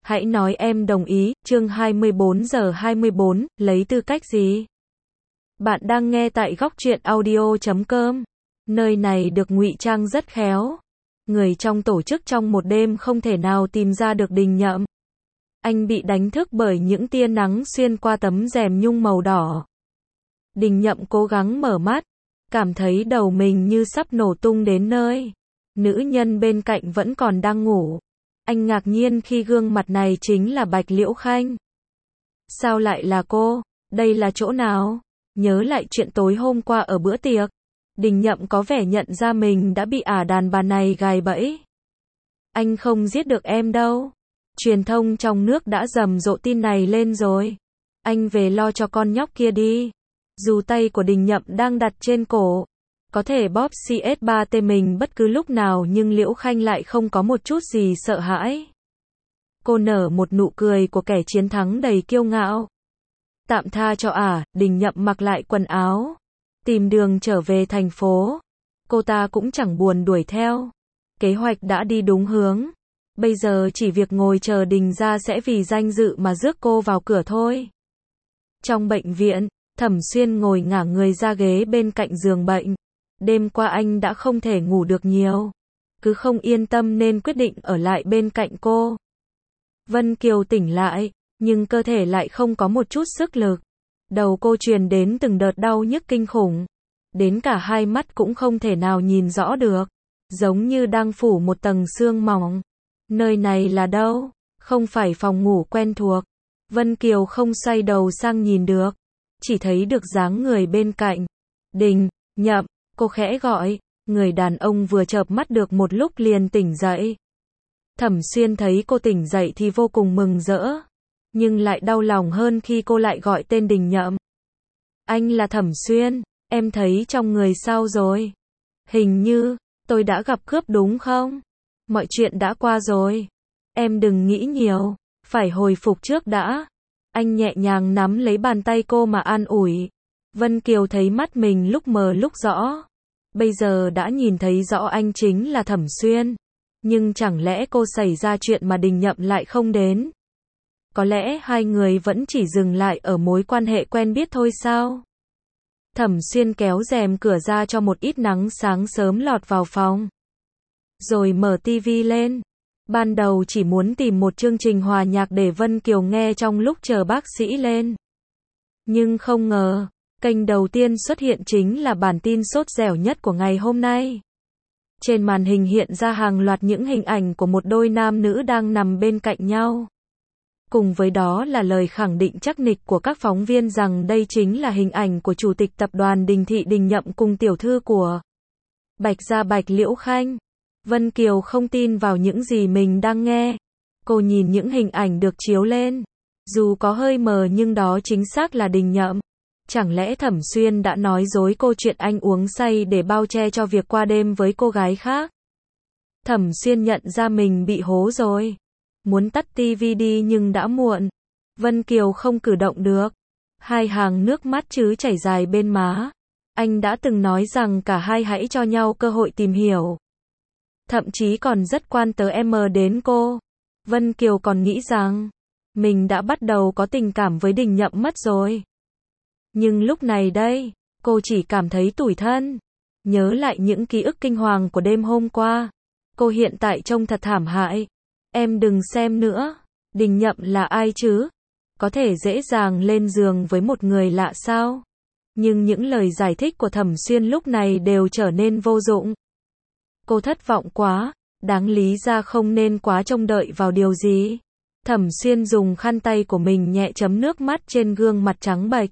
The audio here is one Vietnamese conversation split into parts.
Hãy nói em đồng ý, chương 24:24, lấy tư cách gì? Bạn đang nghe tại góc truyện audio.com. Nơi này được ngụy trang rất khéo. Người trong tổ chức trong một đêm không thể nào tìm ra được Đình Nhậm. Anh bị đánh thức bởi những tia nắng xuyên qua tấm rèm nhung màu đỏ. Đình Nhậm cố gắng mở mắt, cảm thấy đầu mình như sắp nổ tung đến nơi. Nữ nhân bên cạnh vẫn còn đang ngủ. Anh ngạc nhiên khi gương mặt này chính là Bạch Liễu Khanh. Sao lại là cô? Đây là chỗ nào? Nhớ lại chuyện tối hôm qua ở bữa tiệc. Đình Nhậm có vẻ nhận ra mình đã bị đàn bà này gài bẫy. Anh không giết được em đâu. Truyền thông trong nước đã rầm rộ tin này lên rồi. Anh về lo cho con nhóc kia đi. Dù tay của Đình Nhậm đang đặt trên cổ, có thể bóp CS3T mình bất cứ lúc nào, nhưng Liễu Khanh lại không có một chút gì sợ hãi. Cô nở một nụ cười của kẻ chiến thắng đầy kiêu ngạo. Tạm tha cho Đình Nhậm mặc lại quần áo, tìm đường trở về thành phố. Cô ta cũng chẳng buồn đuổi theo. Kế hoạch đã đi đúng hướng. Bây giờ chỉ việc ngồi chờ Đình ra sẽ vì danh dự mà rước cô vào cửa thôi. Trong bệnh viện, Thẩm Xuyên ngồi ngả người ra ghế bên cạnh giường bệnh. Đêm qua anh đã không thể ngủ được nhiều. Cứ không yên tâm nên quyết định ở lại bên cạnh cô. Vân Kiều tỉnh lại, nhưng cơ thể lại không có một chút sức lực. Đầu cô truyền đến từng đợt đau nhức kinh khủng. Đến cả hai mắt cũng không thể nào nhìn rõ được. Giống như đang phủ một tầng sương mỏng. Nơi này là đâu? Không phải phòng ngủ quen thuộc. Vân Kiều không xoay đầu sang nhìn được. Chỉ thấy được dáng người bên cạnh. Đình Nhậm, cô khẽ gọi. Người đàn ông vừa chợp mắt được một lúc liền tỉnh dậy. Thẩm Xuyên thấy cô tỉnh dậy thì vô cùng mừng rỡ. Nhưng lại đau lòng hơn khi cô lại gọi tên Đình Nhậm. Anh là Thẩm Xuyên, em thấy trong người sao rồi? Hình như, tôi đã gặp cướp đúng không? Mọi chuyện đã qua rồi. Em đừng nghĩ nhiều, phải hồi phục trước đã. Anh nhẹ nhàng nắm lấy bàn tay cô mà an ủi. Vân Kiều thấy mắt mình lúc mờ lúc rõ. Bây giờ đã nhìn thấy rõ anh chính là Thẩm Xuyên. Nhưng chẳng lẽ cô xảy ra chuyện mà Đình Nhậm lại không đến? Có lẽ hai người vẫn chỉ dừng lại ở mối quan hệ quen biết thôi sao? Thẩm Xuyên kéo rèm cửa ra cho một ít nắng sáng sớm lọt vào phòng. Rồi mở tivi lên. Ban đầu chỉ muốn tìm một chương trình hòa nhạc để Vân Kiều nghe trong lúc chờ bác sĩ lên. Nhưng không ngờ, kênh đầu tiên xuất hiện chính là bản tin sốt dẻo nhất của ngày hôm nay. Trên màn hình hiện ra hàng loạt những hình ảnh của một đôi nam nữ đang nằm bên cạnh nhau. Cùng với đó là lời khẳng định chắc nịch của các phóng viên rằng đây chính là hình ảnh của chủ tịch tập đoàn Đình Thị Đình Nhậm cùng tiểu thư của Bạch gia Bạch Liễu Khanh. Vân Kiều không tin vào những gì mình đang nghe. Cô nhìn những hình ảnh được chiếu lên. Dù có hơi mờ nhưng đó chính xác là Đình Nhậm. Chẳng lẽ Thẩm Xuyên đã nói dối cô chuyện anh uống say để bao che cho việc qua đêm với cô gái khác? Thẩm Xuyên nhận ra mình bị hố rồi. Muốn tắt tivi đi nhưng đã muộn. Vân Kiều không cử động được. Hai hàng nước mắt chứ chảy dài bên má. Anh đã từng nói rằng cả hai hãy cho nhau cơ hội tìm hiểu. Thậm chí còn rất quan đến cô. Vân Kiều còn nghĩ rằng mình đã bắt đầu có tình cảm với Đình Nhậm mất rồi. Nhưng lúc này đây, cô chỉ cảm thấy tủi thân. Nhớ lại những ký ức kinh hoàng của đêm hôm qua. Cô hiện tại trông thật thảm hại. Em đừng xem nữa. Đình Nhậm là ai chứ? Có thể dễ dàng lên giường với một người lạ sao? Nhưng những lời giải thích của Thẩm Xuyên lúc này đều trở nên vô dụng. Cô thất vọng quá. Đáng lý ra không nên quá trông đợi vào điều gì. Thẩm Xuyên dùng khăn tay của mình nhẹ chấm nước mắt trên gương mặt trắng bệch.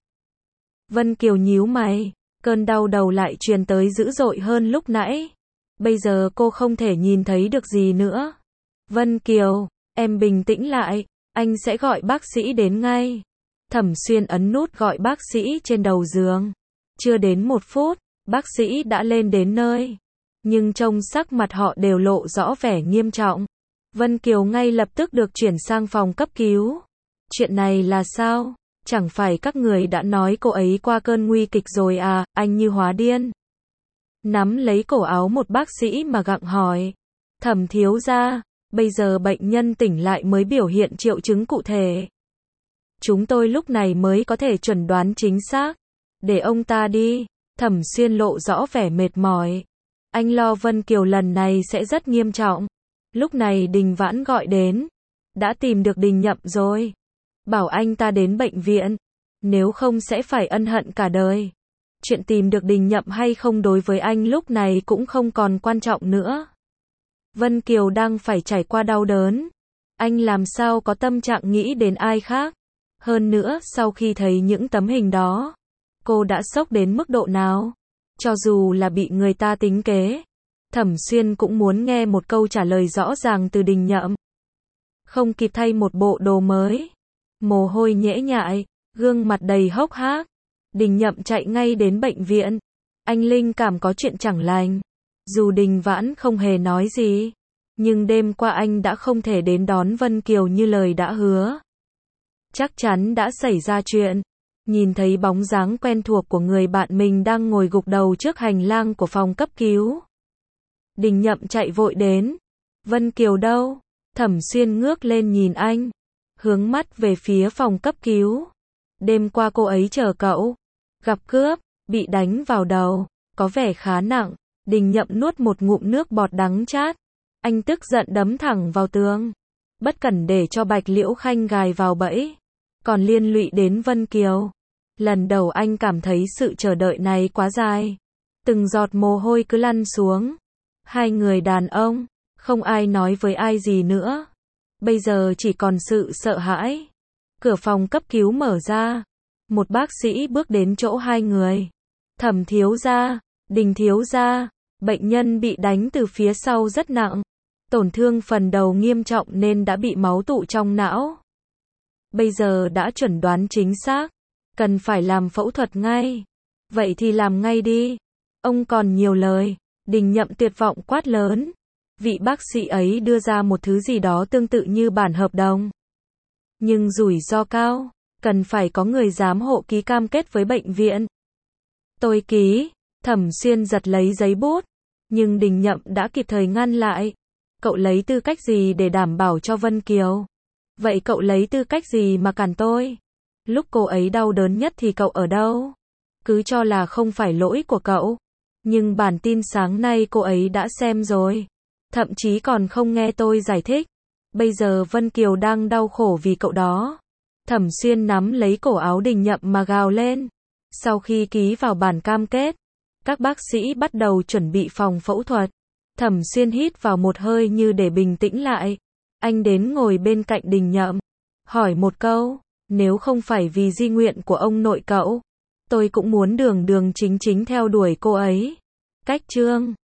Vân Kiều nhíu mày. Cơn đau đầu lại truyền tới dữ dội hơn lúc nãy. Bây giờ cô không thể nhìn thấy được gì nữa. Vân Kiều, em bình tĩnh lại, anh sẽ gọi bác sĩ đến ngay. Thẩm Xuyên ấn nút gọi bác sĩ trên đầu giường. Chưa đến 1 phút, bác sĩ đã lên đến nơi. Nhưng trông sắc mặt họ đều lộ rõ vẻ nghiêm trọng. Vân Kiều ngay lập tức được chuyển sang phòng cấp cứu. Chuyện này là sao? Chẳng phải các người đã nói cô ấy qua cơn nguy kịch rồi à? Anh như hóa điên. Nắm lấy cổ áo một bác sĩ mà gặng hỏi. Thẩm thiếu gia, Bây giờ bệnh nhân tỉnh lại mới biểu hiện triệu chứng cụ thể. Chúng tôi lúc này mới có thể chuẩn đoán chính xác. Để ông ta đi. Thẩm Xuyên lộ rõ vẻ mệt mỏi. Anh lo Vân Kiều lần này sẽ rất nghiêm trọng. Lúc này Đình Vãn gọi đến. Đã tìm được Đình Nhậm rồi. Bảo anh ta đến bệnh viện. Nếu không sẽ phải ân hận cả đời. Chuyện tìm được Đình Nhậm hay không đối với anh lúc này cũng không còn quan trọng nữa. Vân Kiều đang phải trải qua đau đớn. Anh làm sao có tâm trạng nghĩ đến ai khác. Hơn nữa, sau khi thấy những tấm hình đó, cô đã sốc đến mức độ nào? Cho dù là bị người ta tính kế, Thẩm Xuyên cũng muốn nghe một câu trả lời rõ ràng từ Đình Nhậm. Không kịp thay một bộ đồ mới, mồ hôi nhễ nhại, gương mặt đầy hốc hác, Đình Nhậm chạy ngay đến bệnh viện. Anh linh cảm có chuyện chẳng lành. Dù Đình Vãn không hề nói gì, nhưng đêm qua anh đã không thể đến đón Vân Kiều như lời đã hứa. Chắc chắn đã xảy ra chuyện. Nhìn thấy bóng dáng quen thuộc của người bạn mình đang ngồi gục đầu trước hành lang của phòng cấp cứu. Đình Nhậm chạy vội đến. Vân Kiều đâu? Thẩm Xuyên ngước lên nhìn anh, hướng mắt về phía phòng cấp cứu. Đêm qua cô ấy chờ cậu. Gặp cướp, bị đánh vào đầu, có vẻ khá nặng. Đình Nhậm nuốt một ngụm nước bọt đắng chát. Anh tức giận đấm thẳng vào tường. Bất cẩn để cho Bạch Liễu Khanh gài vào bẫy. Còn liên lụy đến Vân Kiều. Lần đầu anh cảm thấy sự chờ đợi này quá dài. Từng giọt mồ hôi cứ lăn xuống. Hai người đàn ông, không ai nói với ai gì nữa. Bây giờ chỉ còn sự sợ hãi. Cửa phòng cấp cứu mở ra. Một bác sĩ bước đến chỗ hai người. Thẩm thiếu gia, Đình thiếu gia, bệnh nhân bị đánh từ phía sau rất nặng. Tổn thương phần đầu nghiêm trọng nên đã bị máu tụ trong não. Bây giờ đã chuẩn đoán chính xác. Cần phải làm phẫu thuật ngay. Vậy thì làm ngay đi. Ông còn nhiều lời. Đình Nhậm tuyệt vọng quát lớn. Vị bác sĩ ấy đưa ra một thứ gì đó tương tự như bản hợp đồng. Nhưng rủi ro cao. Cần phải có người giám hộ ký cam kết với bệnh viện. Tôi ký. Thẩm Xuyên giật lấy giấy bút. Nhưng Đình Nhậm đã kịp thời ngăn lại. Cậu lấy tư cách gì để đảm bảo cho Vân Kiều? Vậy cậu lấy tư cách gì mà cản tôi? Lúc cô ấy đau đớn nhất thì cậu ở đâu? Cứ cho là không phải lỗi của cậu. Nhưng bản tin sáng nay cô ấy đã xem rồi. Thậm chí còn không nghe tôi giải thích. Bây giờ Vân Kiều đang đau khổ vì cậu đó. Thẩm Xuyên nắm lấy cổ áo Đình Nhậm mà gào lên. Sau khi ký vào bản cam kết, các bác sĩ bắt đầu chuẩn bị phòng phẫu thuật. Thẩm Xuyên hít vào một hơi như để bình tĩnh lại. Anh đến ngồi bên cạnh Đình Nhậm. Hỏi một câu, nếu không phải vì di nguyện của ông nội cậu, tôi cũng muốn đường đường chính chính theo đuổi cô ấy. Cách chương